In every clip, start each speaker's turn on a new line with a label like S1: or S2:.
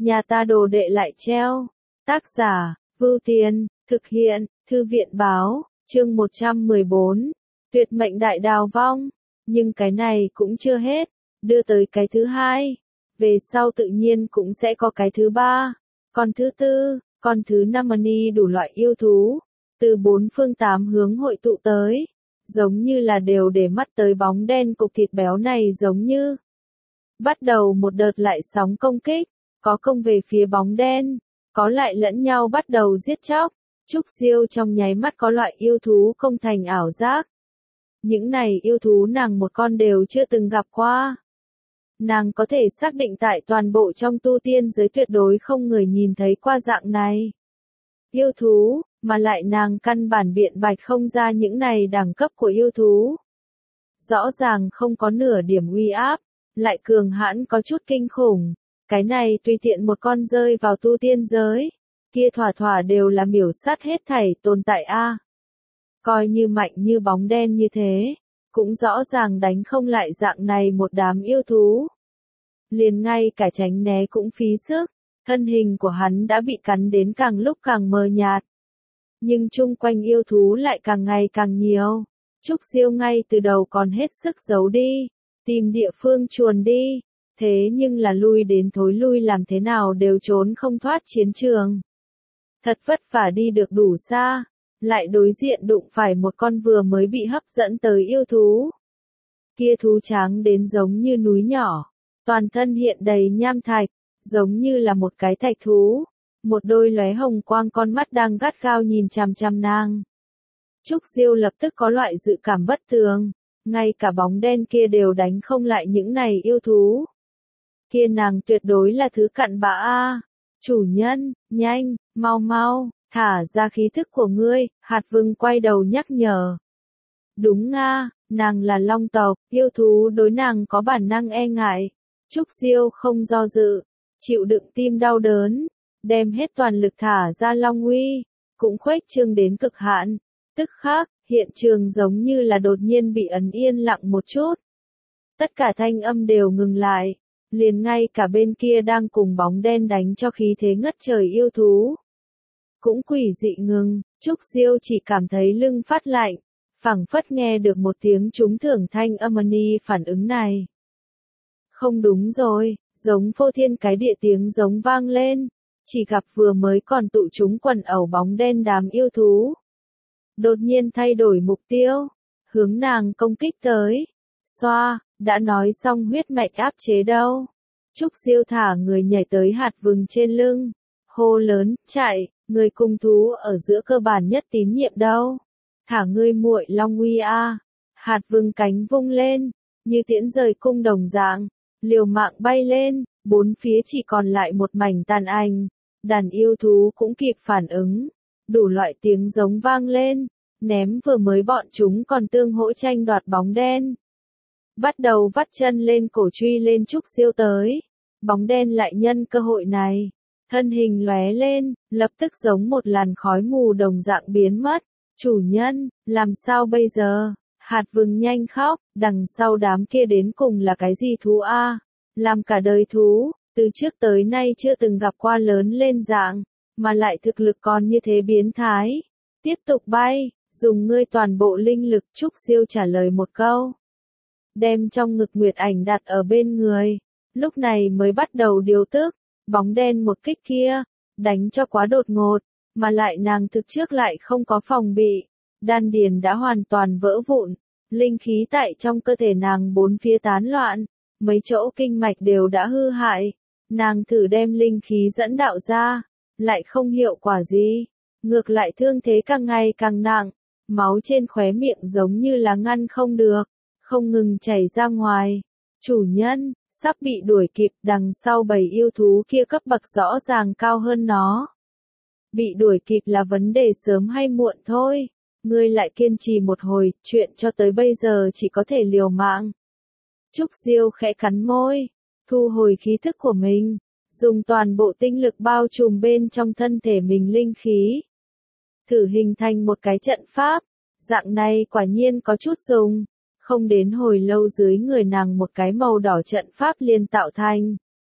S1: nhà ta đồ đệ lại treo. Tác giả, Vưu Tiên, thực hiện, Thư viện báo, chương 114, tuyệt mệnh đại đào vong. Nhưng cái này cũng chưa hết, đưa tới cái thứ hai. Về sau tự nhiên cũng sẽ có cái thứ ba, còn thứ tư, còn thứ năm, đủ loại yêu thú, từ bốn phương tám hướng hội tụ tới, giống như là đều để mắt tới bóng đen cục thịt béo này, giống như bắt đầu một đợt lại sóng công kích, có công về phía bóng đen, có lại lẫn nhau bắt đầu giết chóc. Trúc Diêu trong nháy mắt có loại yêu thú công thành ảo giác. Những này yêu thú nàng một con đều chưa từng gặp qua. Nàng có thể xác định tại toàn bộ trong tu tiên giới tuyệt đối không người nhìn thấy qua dạng này yêu thú, mà lại nàng căn bản biện bạch không ra những này đẳng cấp của yêu thú. Rõ ràng không có nửa điểm uy áp, lại cường hãn có chút kinh khủng. Cái này tùy tiện một con rơi vào tu tiên giới, kia thỏa thỏa đều là miểu sát hết thảy tồn tại a. Coi như mạnh như bóng đen như thế, cũng rõ ràng đánh không lại dạng này một đám yêu thú. Liền ngay cả tránh né cũng phí sức, thân hình của hắn đã bị cắn đến càng lúc càng mờ nhạt. Nhưng chung quanh yêu thú lại càng ngày càng nhiều. Trúc Diêu ngay từ đầu còn hết sức giấu đi, tìm địa phương chuồn đi, thế nhưng là lui đến thối lui làm thế nào đều trốn không thoát chiến trường. Thật vất vả đi được đủ xa, lại đối diện đụng phải một con vừa mới bị hấp dẫn tới yêu thú. Kia thú tráng đến giống như núi nhỏ, toàn thân hiện đầy nham thạch, giống như là một cái thạch thú, một đôi lóe hồng quang con mắt đang gắt gao nhìn chằm chằm nàng. Trúc Diêu lập tức có loại dự cảm bất thường, ngay cả bóng đen kia đều đánh không lại những này yêu thú. Kia nàng tuyệt đối là thứ cặn bã a. Chủ nhân, nhanh, mau mau, thả ra khí thức của ngươi, Hạt Vừng quay đầu nhắc nhở. Đúng a, nàng là long tộc, yêu thú đối nàng có bản năng e ngại. Trúc Diêu không do dự, chịu đựng tim đau đớn, đem hết toàn lực thả ra long uy, cũng khuếch trương đến cực hạn. Tức khắc, hiện trường giống như là đột nhiên bị ấn yên lặng một chút. Tất cả thanh âm đều ngừng lại, liền ngay cả bên kia đang cùng bóng đen đánh cho khí thế ngất trời yêu thú cũng quỷ dị ngừng. Trúc Diêu chỉ cảm thấy lưng phát lạnh, phảng phất nghe được một tiếng trúng thưởng thanh âm. Phản ứng này không đúng rồi, giống phô thiên cái địa tiếng giống vang lên, chỉ gặp vừa mới còn tụ chúng quần ẩu bóng đen đám yêu thú đột nhiên thay đổi mục tiêu, hướng nàng công kích tới. Xoa, đã nói xong huyết mạch áp chế đâu. Trúc Diêu thả người nhảy tới Hạt Vừng trên lưng, hô lớn, chạy, người cùng thú ở giữa cơ bản nhất tín nhiệm đâu. Thả ngươi muội long uy a. Hạt Vừng cánh vung lên, như tiễn rời cung đồng dạng, liều mạng bay lên, bốn phía chỉ còn lại một mảnh tàn ảnh. Đàn yêu thú cũng kịp phản ứng, đủ loại tiếng giống vang lên, ném vừa mới bọn chúng còn tương hỗ tranh đoạt bóng đen. Bắt đầu vắt chân lên cổ truy lên Trúc Diêu tới. Bóng đen lại nhân cơ hội này, thân hình lóe lên, lập tức giống một làn khói mù đồng dạng biến mất. Chủ nhân, làm sao bây giờ? Hạt Vừng nhanh khóc, đằng sau đám kia đến cùng là cái gì thú a? Làm cả đời thú, từ trước tới nay chưa từng gặp qua lớn lên dạng, mà lại thực lực còn như thế biến thái. Tiếp tục bay, dùng ngươi toàn bộ linh lực. Trúc Diêu trả lời một câu, đem trong ngực Nguyệt Ảnh đặt ở bên người, lúc này mới bắt đầu điều tức. Bóng đen một kích kia, đánh cho quá đột ngột, mà lại nàng thực trước lại không có phòng bị, đan điền đã hoàn toàn vỡ vụn, linh khí tại trong cơ thể nàng bốn phía tán loạn, mấy chỗ kinh mạch đều đã hư hại. Nàng thử đem linh khí dẫn đạo ra, lại không hiệu quả gì, ngược lại thương thế càng ngày càng nặng, máu trên khóe miệng giống như là ngăn không được, không ngừng chảy ra ngoài. Chủ nhân, sắp bị đuổi kịp, đằng sau bầy yêu thú kia cấp bậc rõ ràng cao hơn nó. Bị đuổi kịp là vấn đề sớm hay muộn thôi, ngươi lại kiên trì một hồi, chuyện cho tới bây giờ chỉ có thể liều mạng. Trúc Diêu khẽ cắn môi, thu hồi khí thức của mình, dùng toàn bộ tinh lực bao trùm bên trong thân thể mình linh khí. Thử hình thành một cái trận pháp, dạng này quả nhiên có chút dùng. Không đến hồi lâu dưới người nàng một cái màu đỏ trận pháp liền tạo thành.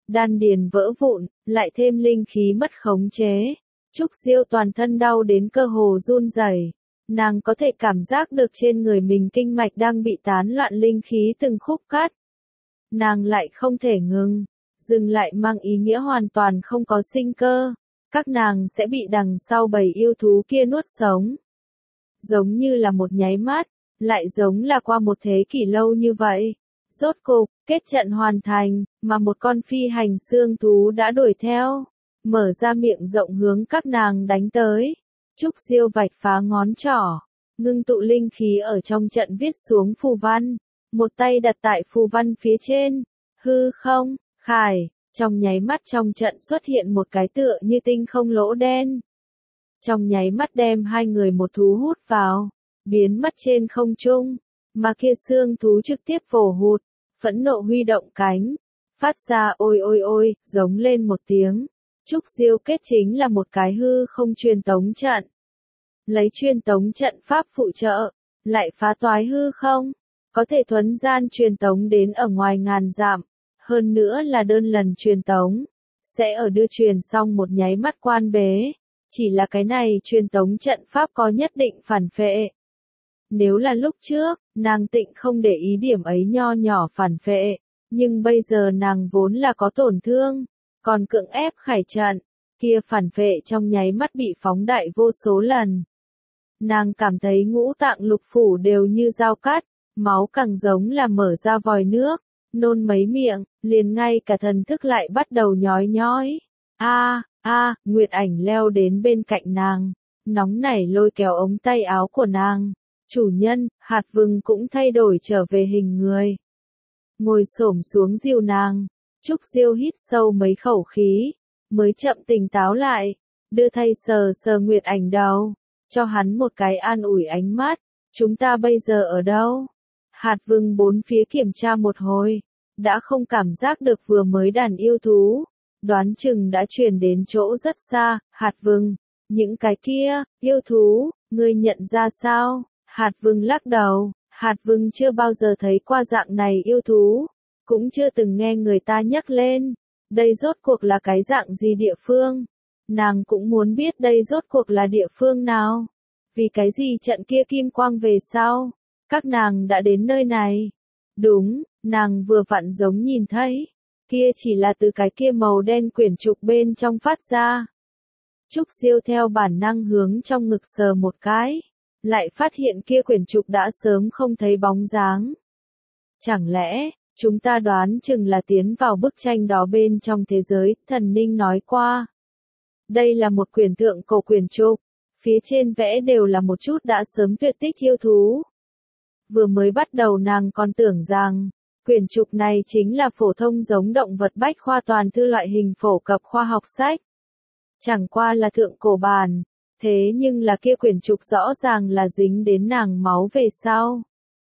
S1: đan điền vỡ vụn, lại thêm linh khí mất khống chế. Trúc Diêu toàn thân đau đến cơ hồ run rẩy. Nàng có thể cảm giác được trên người mình kinh mạch đang bị tán loạn linh khí từng khúc cắt. Nàng lại không thể ngừng. Dừng lại mang ý nghĩa hoàn toàn không có sinh cơ. Các nàng sẽ bị đằng sau bầy yêu thú kia nuốt sống. Giống như là một nháy mắt, lại giống là qua một thế kỷ lâu như vậy. Rốt cục, kết trận hoàn thành, mà một con phi hành xương thú đã đuổi theo. Mở ra miệng rộng hướng các nàng đánh tới. Trúc Diêu vạch phá ngón trỏ, ngưng tụ linh khí ở trong trận viết xuống phù văn. Một tay đặt tại phù văn phía trên. Hư không, khải, trong nháy mắt trong trận xuất hiện một cái tựa như tinh không lỗ đen. Trong nháy mắt đem hai người một thú hút vào, biến mất trên không trung, mà kia xương thú trực tiếp vồ hụt, phẫn nộ huy động cánh, phát ra ôi ôi ôi, giống lên một tiếng. Trúc Diêu kết chính là một cái hư không truyền tống trận. Lấy truyền tống trận pháp phụ trợ, lại phá toái hư không, có thể thuấn gian truyền tống đến ở ngoài ngàn dặm, hơn nữa là đơn lần truyền tống, sẽ ở đưa truyền xong một nháy mắt quan bế. Chỉ là cái này truyền tống trận pháp có nhất định phản phệ. Nếu là lúc trước, nàng tịnh không để ý điểm ấy nho nhỏ phản phệ, nhưng bây giờ nàng vốn là có tổn thương, còn cưỡng ép khải trận, kia phản phệ trong nháy mắt bị phóng đại vô số lần. Nàng cảm thấy ngũ tạng lục phủ đều như dao cắt, máu càng giống là mở ra vòi nước, nôn mấy miệng, liền ngay cả thần thức lại bắt đầu nhói nhói. Nguyệt Ảnh leo đến bên cạnh nàng, nóng nảy lôi kéo ống tay áo của nàng. Chủ nhân, hạt vừng cũng thay đổi trở về hình người. Ngồi xổm xuống dìu nàng, Trúc Diêu hít sâu mấy khẩu khí, mới chậm tỉnh táo lại, đưa tay sờ sờ Nguyệt Ảnh đầu, cho hắn một cái an ủi ánh mắt. Chúng ta bây giờ ở đâu? Hạt vừng bốn phía kiểm tra một hồi, đã không cảm giác được vừa mới đàn yêu thú. Đoán chừng đã truyền đến chỗ rất xa. Hạt vừng, những cái kia, yêu thú, ngươi nhận ra sao? Hạt vừng lắc đầu, hạt vừng chưa bao giờ thấy qua dạng này yêu thú, cũng chưa từng nghe người ta nhắc lên. Đây rốt cuộc là cái dạng gì địa phương? Nàng cũng muốn biết đây rốt cuộc là địa phương nào? Vì cái gì trận kia kim quang về sau? Các nàng đã đến nơi này. Đúng, nàng vừa vặn giống nhìn thấy. Kia chỉ là từ cái kia màu đen quyển trục bên trong phát ra. Trúc Diêu theo bản năng hướng trong ngực sờ một cái, lại phát hiện kia quyển trục đã sớm không thấy bóng dáng. Chẳng lẽ, chúng ta đoán chừng là tiến vào bức tranh đó bên trong thế giới, thần ninh nói qua. Đây là một quyển thượng cổ quyển trục, phía trên vẽ đều là một chút đã sớm tuyệt tích yêu thú. Vừa mới bắt đầu nàng còn tưởng rằng, quyển trục này chính là phổ thông giống động vật bách khoa toàn thư loại hình phổ cập khoa học sách. Chẳng qua là thượng cổ bản, thế nhưng là kia quyển trục rõ ràng là dính đến nàng máu về sau.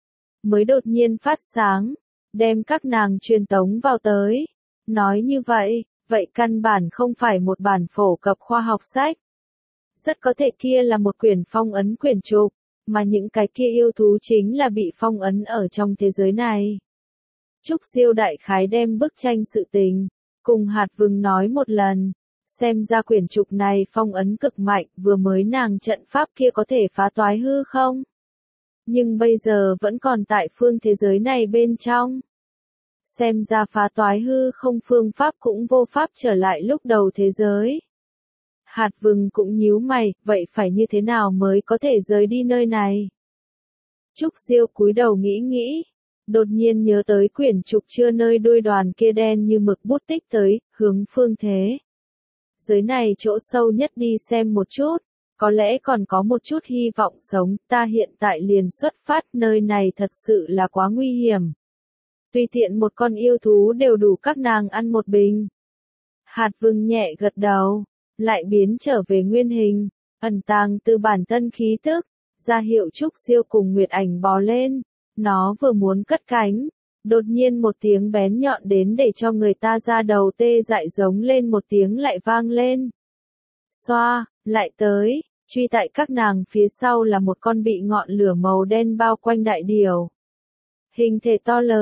S1: Mới đột nhiên phát sáng, đem các nàng truyền tống vào tới. Nói như vậy, vậy căn bản không phải một bản phổ cập khoa học sách. Rất có thể kia là một quyển phong ấn quyển trục, mà những cái kia yêu thú chính là bị phong ấn ở trong thế giới này. Trúc Diêu đại khái đem bức tranh sự tình, cùng hạt vừng nói một lần, xem ra quyển trục này phong ấn cực mạnh, vừa mới nàng trận pháp kia có thể phá toái hư không? Nhưng bây giờ vẫn còn tại phương thế giới này bên trong. Xem ra phá toái hư không phương pháp cũng vô pháp trở lại lúc đầu thế giới. Hạt vừng cũng nhíu mày, vậy phải như thế nào mới có thể rời đi nơi này? Trúc Diêu cúi đầu nghĩ nghĩ, đột nhiên nhớ tới quyển trục chưa nơi đuôi đoàn kia đen như mực bút tích tới, hướng phương thế. Giới này chỗ sâu nhất đi xem một chút, có lẽ còn có một chút hy vọng sống, ta hiện tại liền xuất phát, nơi này thật sự là quá nguy hiểm. Tùy tiện một con yêu thú đều đủ các nàng ăn một bình. Hạt vừng nhẹ gật đầu, lại biến trở về nguyên hình, ẩn tàng từ bản thân khí tức, ra hiệu Trúc Diêu cùng Nguyệt Ảnh bò lên. Nó vừa muốn cất cánh, đột nhiên một tiếng bén nhọn đến để cho người ta ra đầu tê dại, giống lên một tiếng lại vang lên. Xoa, lại tới, truy tại các nàng phía sau là một con bị ngọn lửa màu đen bao quanh đại điểu. Hình thể to lớn,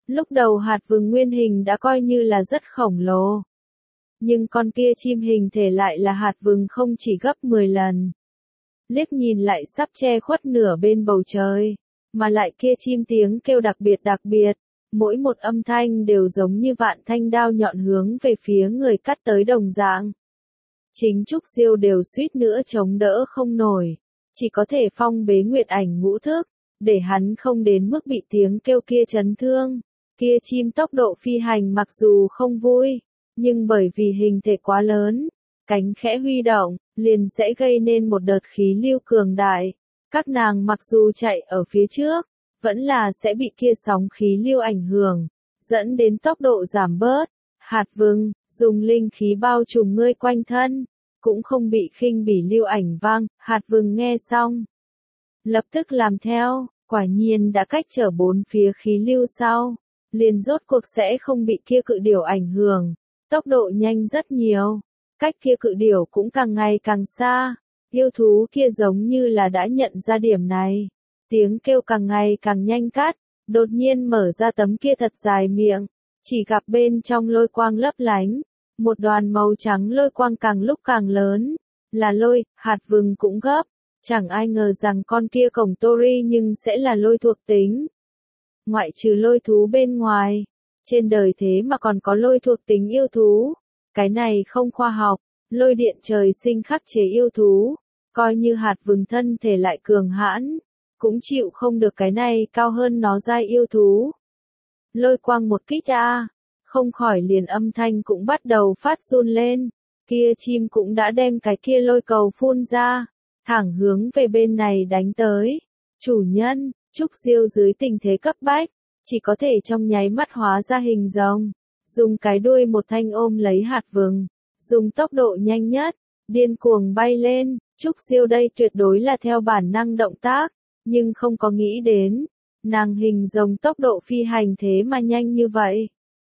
S1: Lúc đầu hạt vừng nguyên hình đã coi như là rất khổng lồ. Nhưng con kia chim hình thể lại là hạt vừng không chỉ gấp 10 lần. Liếc nhìn lại sắp che khuất nửa bên bầu trời. Mà lại kia chim tiếng kêu đặc biệt. Mỗi một âm thanh đều giống như vạn thanh đao nhọn hướng về phía người cắt tới đồng dạng. Chính Trúc Diêu đều suýt nữa chống đỡ không nổi. Chỉ có thể phong bế Nguyệt Ảnh ngũ thức. Để hắn không đến mức bị tiếng kêu kia chấn thương. Kia chim tốc độ phi hành mặc dù không vui. Nhưng bởi vì hình thể quá lớn, cánh khẽ huy động, liền sẽ gây nên một đợt khí lưu cường đại. Các nàng mặc dù chạy ở phía trước, vẫn là sẽ bị kia sóng khí lưu ảnh hưởng, dẫn đến tốc độ giảm bớt. Hạt vừng, dùng linh khí bao trùm ngươi quanh thân, cũng không bị khinh bỉ lưu ảnh vang. Hạt vừng nghe xong, lập tức làm theo, quả nhiên đã cách trở 4 phía khí lưu sau, liền rốt cuộc sẽ không bị kia cự điểu ảnh hưởng. Tốc độ nhanh rất nhiều, cách kia cự điểu cũng càng ngày càng xa, yêu thú kia giống như là đã nhận ra điểm này, tiếng kêu càng ngày càng nhanh cắt, đột nhiên mở ra tấm kia thật dài miệng, chỉ gặp bên trong lôi quang lấp lánh, một đoàn màu trắng lôi quang càng lúc càng lớn, là lôi. Hạt vừng cũng gấp, chẳng ai ngờ rằng con kia cổng Tori nhưng sẽ là lôi thuộc tính. Ngoại trừ lôi thú bên ngoài, trên đời thế mà còn có lôi thuộc tính yêu thú. Cái này không khoa học, lôi điện trời sinh khắc chế yêu thú. Coi như hạt vừng thân thể lại cường hãn, cũng chịu không được cái này cao hơn nó giai yêu thú. Lôi quang một kích không khỏi liền âm thanh cũng bắt đầu phát run lên. Kia chim cũng đã đem cái kia lôi cầu phun ra, thẳng hướng về bên này đánh tới. Chủ nhân, Trúc Diêu dưới tình thế cấp bách, chỉ có thể trong nháy mắt hóa ra hình rồng, dùng cái đuôi một thanh ôm lấy hạt vừng, dùng tốc độ nhanh nhất, điên cuồng bay lên. Trúc Diêu đây tuyệt đối là theo bản năng động tác, nhưng không có nghĩ đến, nàng hình rồng tốc độ phi hành thế mà nhanh như vậy.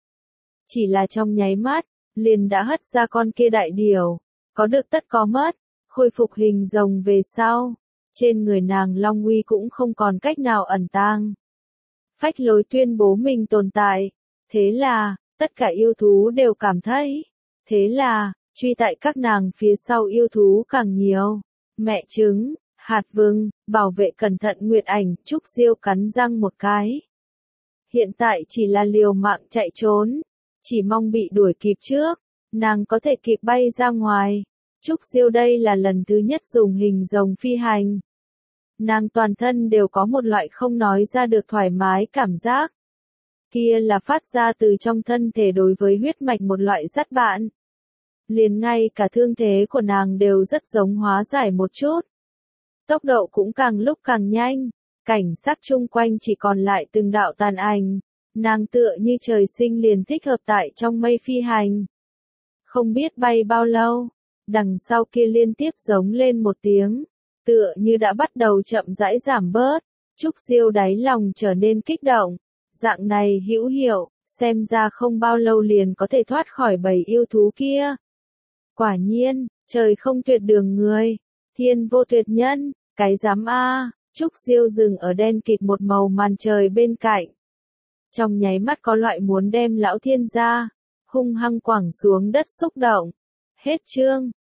S1: Chỉ là trong nháy mắt, liền đã hất ra con kia đại điểu, có được tất có mất, khôi phục hình rồng về sau, trên người nàng long uy cũng không còn cách nào ẩn tàng. Phách lối tuyên bố mình tồn tại, thế là, tất cả yêu thú đều cảm thấy, thế là, truy tại các nàng phía sau yêu thú càng nhiều. Mẹ trứng, hạt vừng, bảo vệ cẩn thận Nguyệt Ảnh. Trúc Diêu cắn răng một cái. Hiện tại chỉ là liều mạng chạy trốn, chỉ mong bị đuổi kịp trước, nàng có thể kịp bay ra ngoài. Trúc Diêu đây là lần thứ nhất dùng hình rồng phi hành. Nàng toàn thân đều có một loại không nói ra được thoải mái cảm giác. Kia là phát ra từ trong thân thể đối với huyết mạch một loại dắt bạn. Liền ngay cả thương thế của nàng đều rất giống hóa giải một chút. Tốc độ cũng càng lúc càng nhanh, cảnh sắc chung quanh chỉ còn lại từng đạo tàn ảnh. Nàng tựa như trời sinh liền thích hợp tại trong mây phi hành. Không biết bay bao lâu, đằng sau kia liên tiếp giống lên một tiếng, tựa như đã bắt đầu chậm rãi giảm bớt. Trúc Diêu đáy lòng trở nên kích động, dạng này hữu hiệu, xem ra không bao lâu liền có thể thoát khỏi bầy yêu thú kia. Quả nhiên, trời không tuyệt đường người, thiên vô tuyệt nhân, cái dám Trúc Diêu dừng ở đen kịt một màu màn trời bên cạnh. Trong nháy mắt có loại muốn đem lão thiên ra, hung hăng quẳng xuống đất xúc động. Hết chương.